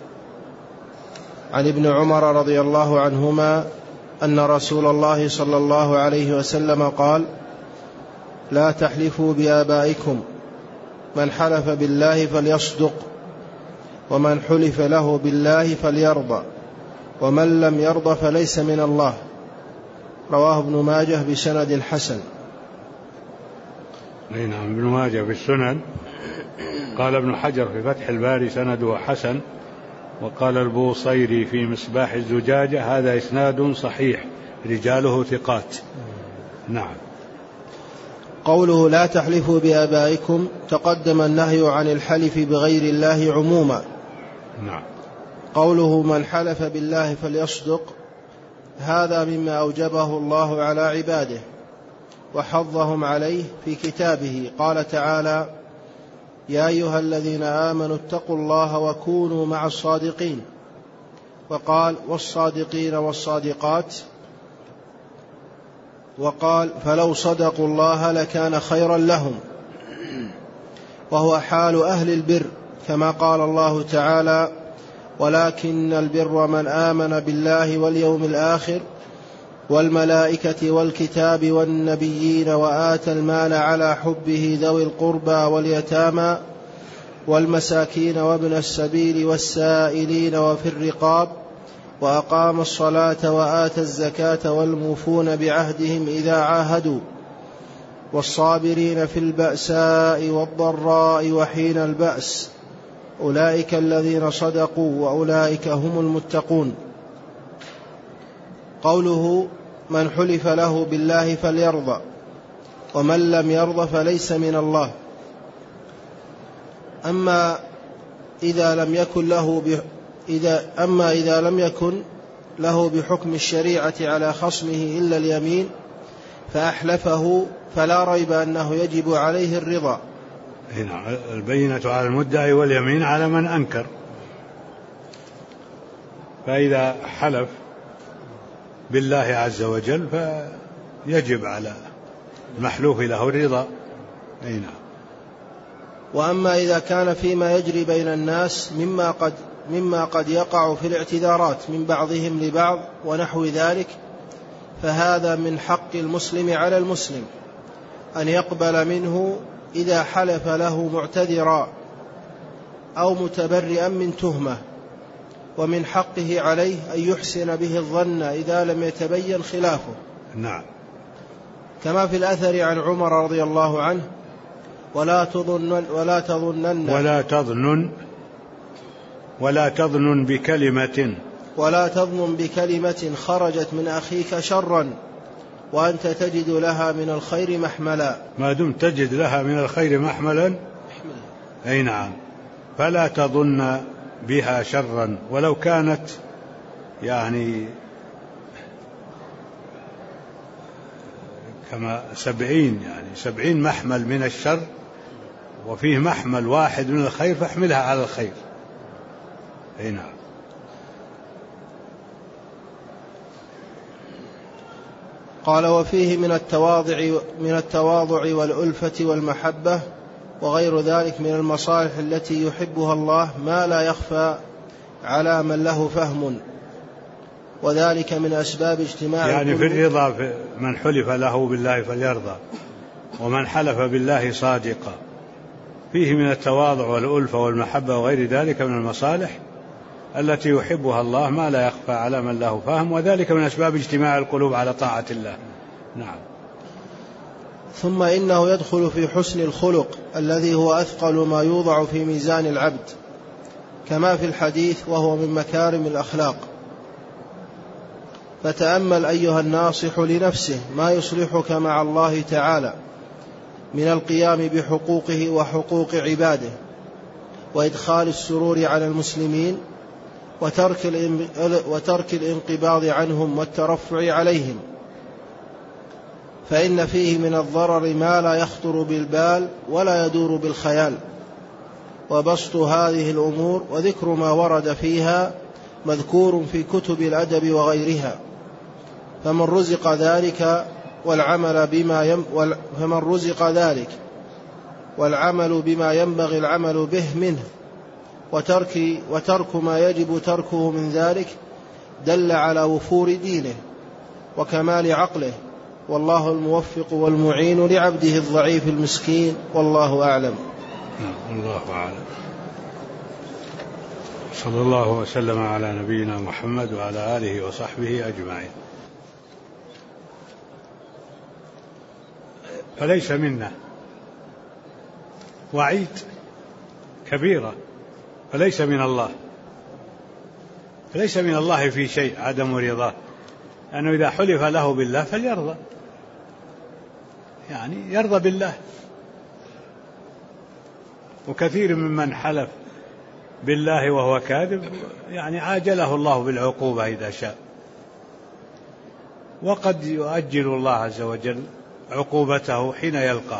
عن ابن عمر رضي الله عنهما أن رسول الله صلى الله عليه وسلم قال: لا تحلفوا بآبائكم، من حلف بالله فليصدق، ومن حلف له بالله فليرضى، ومن لم يرضى فليس من الله. رواه ابن ماجه بسند حسن.
نعم. ابن ماجه بالسنن. قال ابن حجر في فتح الباري سنده حسن، وقال البوصيري في مصباح الزجاجة هذا إسناد صحيح رجاله ثقات. نعم.
قوله لا تحلفوا بآبائكم تقدم النهي عن الحلف بغير الله عموما.
نعم.
قوله من حلف بالله فليصدق هذا مما أوجبه الله على عباده وحضهم عليه في كتابه. قال تعالى يا أيها الذين آمنوا اتقوا الله وكونوا مع الصادقين، وقال والصادقين والصادقات، وقال فلو صدقوا الله لكان خيرا لهم، وهو حال أهل البر كما قال الله تعالى ولكن البر من آمن بالله واليوم الآخر والملائكة والكتاب والنبيين وآتى المال على حبه ذوي القربى واليتامى والمساكين وابن السبيل والسائلين وفي الرقاب وأقام الصلاة وآتى الزكاة والموفون بعهدهم إذا عاهدوا والصابرين في البأساء والضراء وحين البأس أولئك الذين صدقوا وأولئك هم المتقون. قوله من حلف له بالله فليرضى ومن لم يرضى فليس من الله. أما إذا لم يكن له بحكم الشريعة على خصمه إلا اليمين فأحلفه فلا ريب أنه يجب عليه الرضا.
هنا البينة على المدعي واليمين على من أنكر، فإذا حلف بالله عز وجل فيجب على المحلوف له الرضا. هنا.
وأما إذا كان فيما يجري بين الناس مما قد يقع في الاعتذارات من بعضهم لبعض ونحو ذلك فهذا من حق المسلم على المسلم أن يقبل منه إذا حلف له معتذرا أو متبرئا من تهمة، ومن حقه عليه أن يحسن به الظن إذا لم يتبين خلافه.
نعم.
كما في الأثر عن عمر رضي الله عنه ولا تظن بكلمة خرجت من أخيك شرا وأنت تجد لها من الخير محملا.
ما دمت تجد لها من الخير محملا أي نعم، فلا تظن بها شرا ولو كانت يعني كما 70 محمل من الشر وفيه محمل واحد من الخير فاحملها على الخير. أي نعم.
قال وفيه من التواضع والألفة والمحبة وغير ذلك من المصالح التي يحبها الله ما لا يخفى على من له فهم، وذلك من أسباب اجتماع
يعني في الرضا من حلف له بالله فليرضى ومن حلف بالله صادقا فيه من التواضع والألفة والمحبة وغير ذلك من المصالح التي يحبها الله ما لا يخفى على من له فهم، وذلك من أسباب اجتماع القلوب على طاعة الله. نعم.
ثم إنه يدخل في حسن الخلق الذي هو أثقل ما يوضع في ميزان العبد كما في الحديث وهو من مكارم الأخلاق. فتأمل أيها الناصح لنفسه ما يصلحك مع الله تعالى من القيام بحقوقه وحقوق عباده وإدخال السرور على المسلمين وترك الانقباض عنهم والترفع عليهم، فإن فيه من الضرر ما لا يخطر بالبال ولا يدور بالخيال. وبسط هذه الأمور وذكر ما ورد فيها مذكور في كتب الأدب وغيرها، فمن رزق ذلك والعمل بما ينبغي العمل به منه وترك ما يجب تركه من ذلك دل على وفور دينه وكمال عقله، والله الموفق والمعين لعبده الضعيف المسكين، والله أعلم.
الله أعلم. صلى الله وسلم على نبينا محمد وعلى آله وصحبه أجمعين. فليس منا وعيد كبيرة، فليس من الله، فليس من الله في شيء عدم رضاه، أنه إذا حلف له بالله فليرضى. يعني يرضى بالله. وكثير ممن حلف بالله وهو كاذب يعني عاجله الله بالعقوبة إذا شاء، وقد يؤجل الله عز وجل عقوبته حين يلقاه.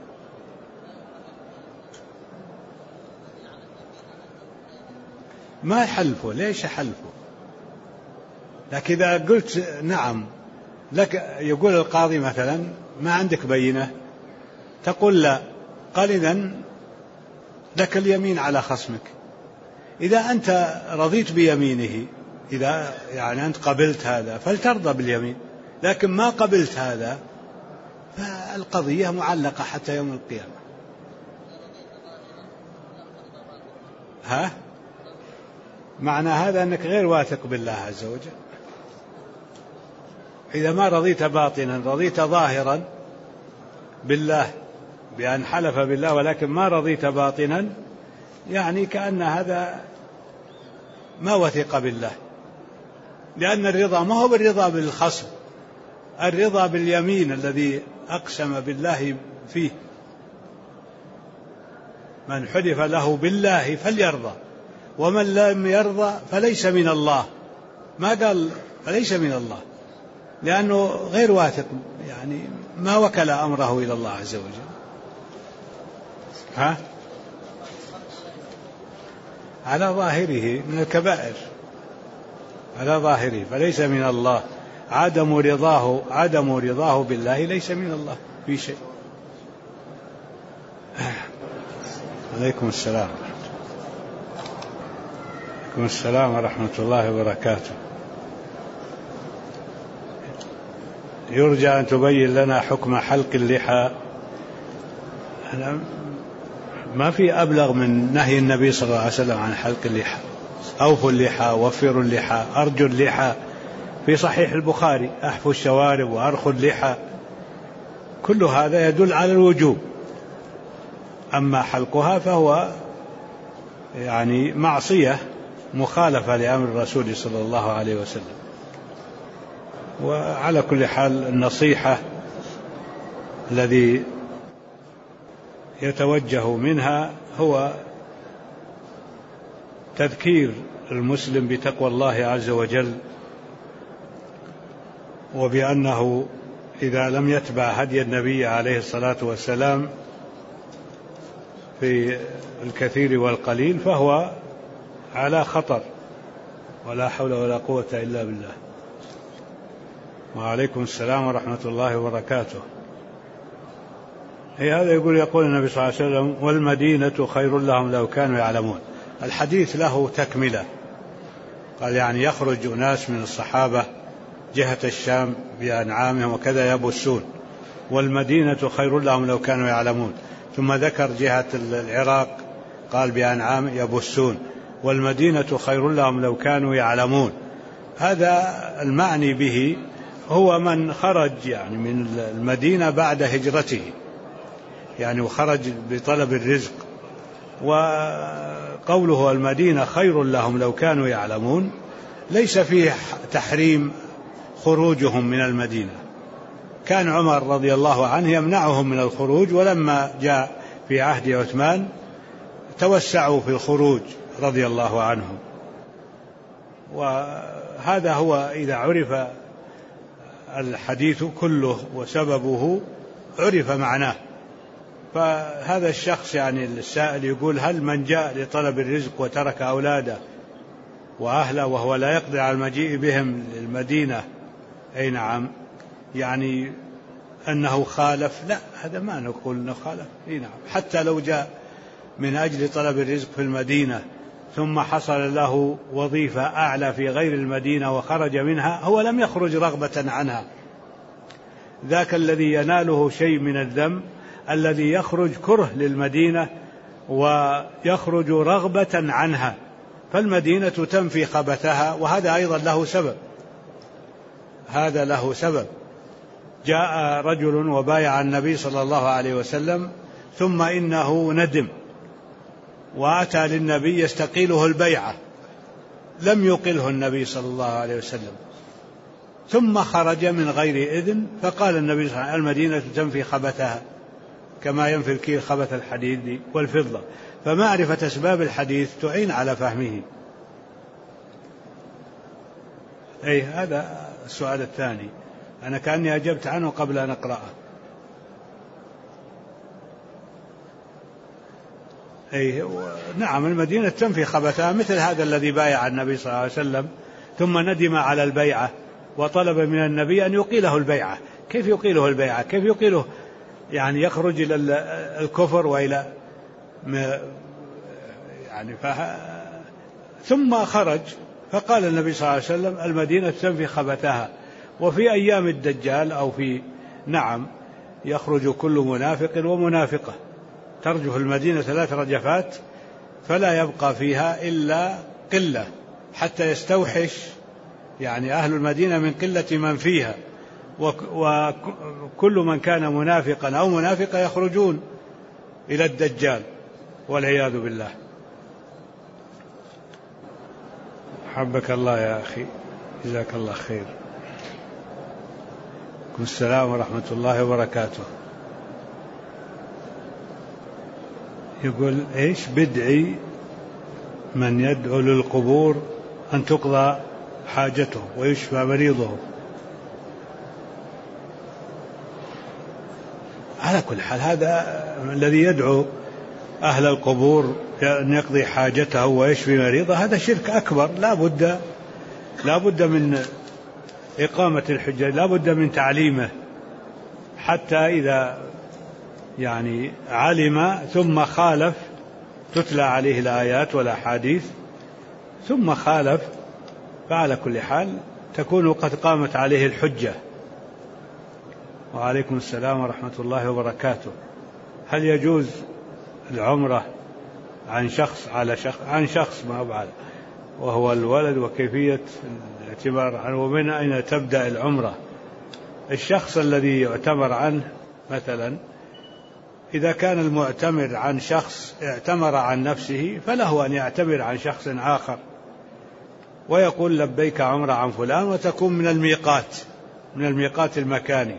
ما حلفه، ليش حلفه؟ لكن إذا قلت نعم لك، يقول القاضي مثلا ما عندك بينة، تقول لا، قال إذن لك اليمين على خصمك. إذا أنت رضيت بيمينه، إذا يعني أنت قبلت هذا فلترضى باليمين، لكن ما قبلت هذا فالقضية معلقة حتى يوم القيامة. معنى هذا أنك غير واثق بالله عز وجل. إذا ما رضيت باطنا رضيت ظاهرا بالله بأن حلف بالله، ولكن ما رضيت باطنا، يعني كأن هذا ما وثق بالله، لأن الرضا ما هو بالرضا بالخصم، الرضا باليمين الذي أقسم بالله فيه. من حلف له بالله فليرضى، ومن لم يرضى فليس من الله. ما قال فليس من الله، لأنه غير واثق، يعني ما وكل أمره إلى الله عز وجل. على ظاهره من الكبائر، على ظاهره فليس من الله. عدم رضاه بالله ليس من الله في شيء. عليكم السلام. عليكم السلام ورحمة الله وبركاته. يرجى أن تبين لنا حكم حلق اللحى. أنا ما في أبلغ من نهي النبي صلى الله عليه وسلم عن حلق اللحى. أوفوا اللحى، وفروا اللحى، أرجوا اللحى، في صحيح البخاري أحفوا الشوارب وأرخوا اللحى، كل هذا يدل على الوجوب. أما حلقها فهو يعني معصية مخالفة لأمر الرسول صلى الله عليه وسلم. وعلى كل حال النصيحة الذي يتوجه منها هو تذكير المسلم بتقوى الله عز وجل، وبأنه إذا لم يتبع هدي النبي عليه الصلاة والسلام في الكثير والقليل فهو على خطر، ولا حول ولا قوة إلا بالله. وعليكم السلام ورحمة الله وبركاته. هذا يقول النبي صلى الله عليه وسلم: والمدينة خير لهم لو كانوا يعلمون. الحديث له تكملة، قال يعني يخرج ناس من الصحابة جهة الشام بأنعامهم وكذا يبسون، والمدينة خير لهم لو كانوا يعلمون. ثم ذكر جهة العراق قال بأنعام يبسون، والمدينة خير لهم لو كانوا يعلمون. هذا المعني به هو من خرج يعني من المدينة بعد هجرته، يعني وخرج بطلب الرزق. وقوله المدينة خير لهم لو كانوا يعلمون ليس فيه تحريم خروجهم من المدينة. كان عمر رضي الله عنه يمنعهم من الخروج، ولما جاء في عهد عثمان توسعوا في الخروج رضي الله عنهم. وهذا هو إذا عرف الحديث كله وسببه عرف معناه. فهذا الشخص يعني السائل يقول: هل من جاء لطلب الرزق وترك أولاده وأهله وهو لا يقدر على المجيء بهم للمدينة، أي نعم، يعني أنه خالف؟ لا، هذا ما نقول أنه خالف. أي نعم، حتى لو جاء من أجل طلب الرزق في المدينة ثم حصل له وظيفة أعلى في غير المدينة وخرج منها، هو لم يخرج رغبة عنها. ذاك الذي يناله شيء من الذنب الذي يخرج كره للمدينة ويخرج رغبة عنها، فالمدينة تنفي خبثها، وهذا أيضا له سبب. هذا له سبب. جاء رجل وبايع النبي صلى الله عليه وسلم، ثم إنه ندم وأتى للنبي يستقيله البيعة، لم يقله النبي صلى الله عليه وسلم، ثم خرج من غير إذن، فقال النبي صلى الله عليه وسلم: المدينة تنفي خبثها كما ينفي الكيل خبث الحديد والفضة. فمعرفة أسباب الحديث تعين على فهمه. أي هذا السؤال الثاني، أنا كأني أجبت عنه قبل أن أقرأه. أي نعم، المدينة تنفي خبثها، مثل هذا الذي بايع النبي صلى الله عليه وسلم ثم ندم على البيعة وطلب من النبي أن يقيله البيعة. كيف يقيله البيعة؟ كيف يقيله؟ يعني يخرج إلى الكفر وإلى يعني ثم خرج، فقال النبي صلى الله عليه وسلم: المدينة تنفي خبثها. وفي أيام الدجال أو في يخرج كل منافق ومنافقة، ترجف المدينة 3 رجفات فلا يبقى فيها إلا قلة حتى يستوحش يعني أهل المدينة من قلة من فيها، وكل من كان منافقا أو منافقة يخرجون إلى الدجال والعياذ بالله. حبك الله يا أخي، جزاك الله خير. السلام ورحمة الله وبركاته. يقول: إيش بدعي من يدعو للقبور أن تقضى حاجته ويشفى مريضه؟ على كل حال هذا الذي يدعو أهل القبور أن يقضي حاجته ويشفي مريضه هذا شرك أكبر، لا بد من إقامة الحجة، لا بد من تعليمه، حتى إذا يعني علم ثم خالف تتلى عليه الآيات والأحاديث ثم خالف، فعلى كل حال تكون قد قامت عليه الحجة. وعليكم السلام ورحمة الله وبركاته. هل يجوز العمرة عن شخص على شخص، عن شخص ما بعد وهو الولد، وكيفية الاعتبار عنه، ومن أين تبدأ العمرة؟ الشخص الذي يعتمر عنه مثلا، إذا كان المعتمر عن شخص اعتمر عن نفسه فله أن يعتمر عن شخص آخر ويقول: لبيك عمرة عن فلان، وتكون من الميقات المكاني.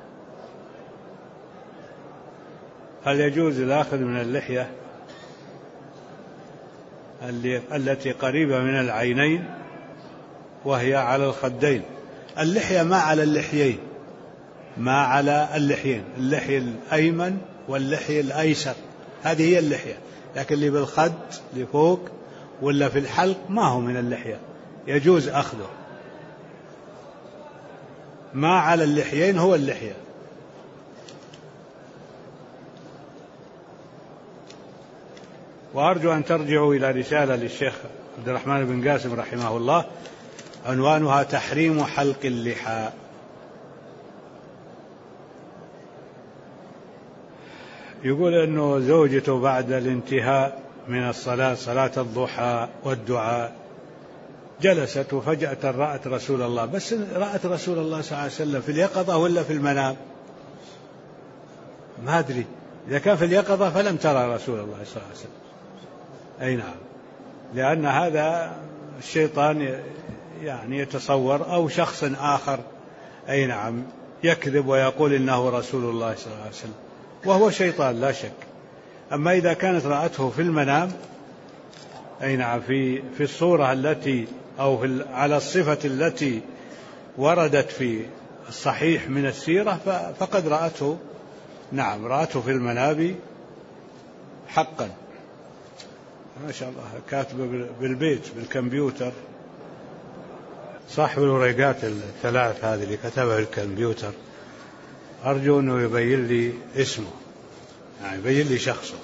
هل يجوز الأخذ من اللحية التي قريبة من العينين وهي على الخدين؟ اللحية ما على اللحيين، ما على اللحيين، اللحية الأيمن واللحية الأيسر، هذه هي اللحية. لكن اللي بالخد لفوق ولا في الحلق ما هو من اللحية، يجوز أخذه. ما على اللحيين هو اللحية. وأرجو أن ترجعوا إلى رسالة للشيخ عبد الرحمن بن قاسم رحمه الله عنوانها تحريم حلق اللحى. يقول أنه زوجته بعد الانتهاء من الصلاة، صلاة الضحى والدعاء، جلست وفجأة رأت رسول الله، بس رأت رسول الله صلى الله عليه وسلم في اليقظة ولا في المنام؟ ما أدري، إذا كان في اليقظة فلم ترى رسول الله صلى الله عليه وسلم. أي نعم، لأن هذا الشيطان يعني يتصور، أو شخص آخر أي نعم يكذب ويقول إنه رسول الله صلى الله عليه وسلم، وهو شيطان لا شك. أما إذا كانت رأته في المنام أي نعم في الصورة التي أو على الصفة التي وردت في الصحيح من السيرة فقد رأته، نعم رأته في المنام حقا. ما شاء الله، كاتبة بالبيت بالكمبيوتر، صاحب الورقات الثلاث هذه اللي كتبها بالكمبيوتر، أرجو أنه يبين لي اسمه، يعني يبين لي شخصه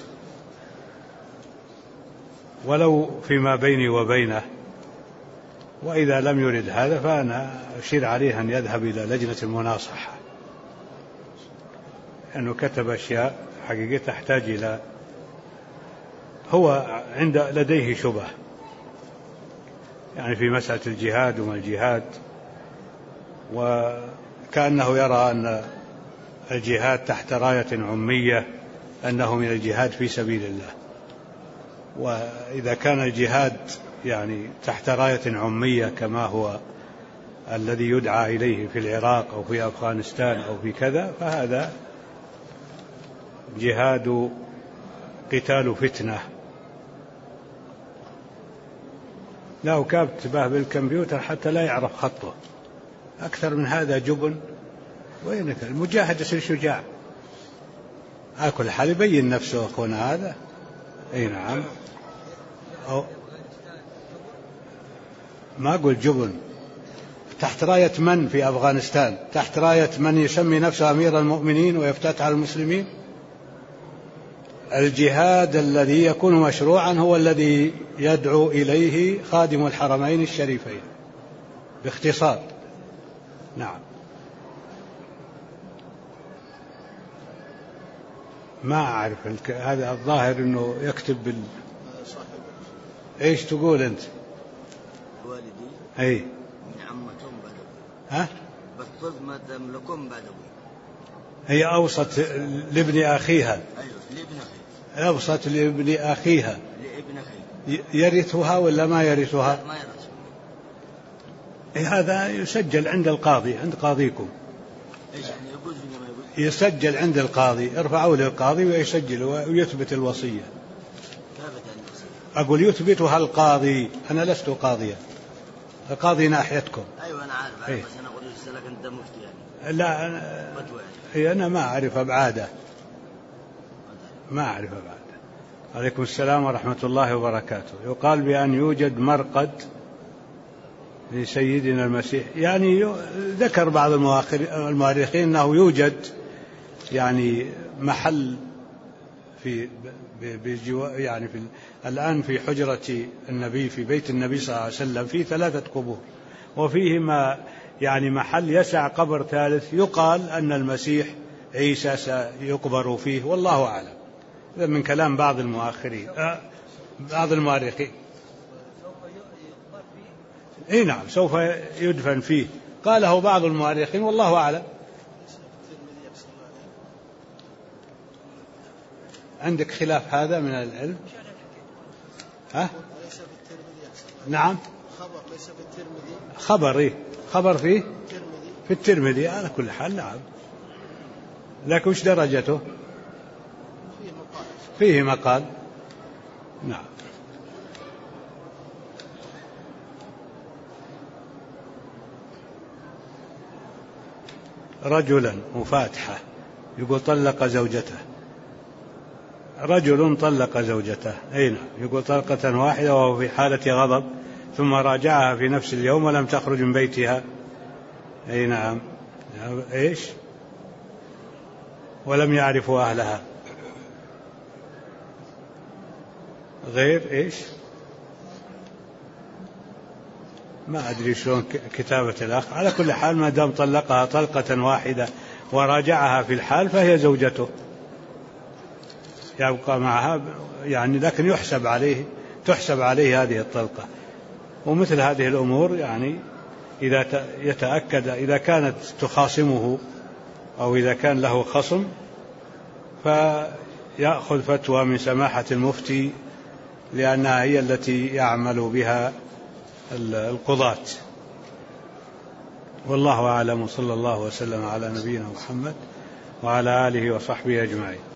ولو فيما بيني وبينه، وإذا لم يرد هذا فأنا أشير عليه أن يذهب إلى لجنة المناصحة، لأنه كتب أشياء حقيقة تحتاج إلى، هو لديه شبه يعني في مسألة الجهاد وما الجهاد، وكأنه يرى أن الجهاد تحت راية عمية أنه من الجهاد في سبيل الله، وإذا كان الجهاد يعني تحت راية عمية كما هو الذي يدعى إليه في العراق أو في أفغانستان أو في كذا، فهذا جهاد قتال فتنة. لا كاتبه بالكمبيوتر حتى لا يعرف خطه، أكثر من هذا جبن. وينك المجاهد يصير شجاع، على كل حال يبين نفسه أخونا هذا. أي نعم، أو ما أقول جبن، تحت راية من في أفغانستان؟ تحت راية من يسمي نفسه أمير المؤمنين ويفتتح على المسلمين. الجهاد الذي يكون مشروعا هو الذي يدعو إليه خادم الحرمين الشريفين باختصار. نعم. ما أعرف هذا الظاهر أنه يكتب إيش تقول أنت؟
والدي
أي
من عمتهم بعد أبوي.
ها؟
بطلت ما تملكهم بعد أبوي.
هي أوصت لابن أخيها.
أيوة لابن أخي.
أوصت لابن أخيها.
لابن أخي.
يرثها ولا ما يرثها؟
ما يرثها.
هذا يسجل عند القاضي، عند قاضيكم.
إيش يعني يجوز ولا ما يجوز؟
يسجل عند القاضي، ارفعوا للقاضي ويسجل ويثبت الوصية. أقول يثبتها القاضي، أنا لست قاضيا، القاضي ناحيتكم.
أيوة أنا عارف.
أيه.
بس أنا أقول لك أنت مفتي يعني.
لا أنا ما أعرف أبعاده، ما أعرف أبعاده. عليكم السلام ورحمة الله وبركاته. يقال بأن يوجد مرقد لسيدنا المسيح، يعني ذكر بعض المؤرخين أنه يوجد يعني محل في يعني الآن في حجرة النبي في بيت النبي صلى الله عليه وسلم في 3 قبور، وفيهما يعني محل يسع قبر ثالث، يقال أن المسيح عيسى سيقبر فيه، والله أعلم. هذا من كلام بعض المؤرخين. اي نعم سوف يدفن فيه، قاله بعض المؤرخين والله أعلم. عندك خلاف هذا من العلم؟ ها؟ نعم خبر إيه؟ خبر فيه في الترمذي على كل حال. نعم، لكن وش درجته؟ فيه مقال. نعم. رجلا مفاتحة يقول طلق زوجته، رجل طلق زوجته، أي نعم، يقول طلقة واحدة وهو في حالة غضب، ثم راجعها في نفس اليوم ولم تخرج من بيتها. أي نعم. إيش؟ ولم يعرفوا أهلها. غير إيش؟ ما أدري شلون كتابة الأخ. على كل حال ما دام طلقها طلقة واحدة وراجعها في الحال فهي زوجته، يبقى معها يعني، لكن تحسب عليه هذه الطلقة. ومثل هذه الأمور يعني إذا يتأكد، إذا كانت تخاصمه أو إذا كان له خصم فيأخذ فتوى من سماحة المفتي، لأنها هي التي يعمل بها القضاة. والله أعلم، وصلى الله وسلم على نبينا محمد وعلى آله وصحبه أجمعين.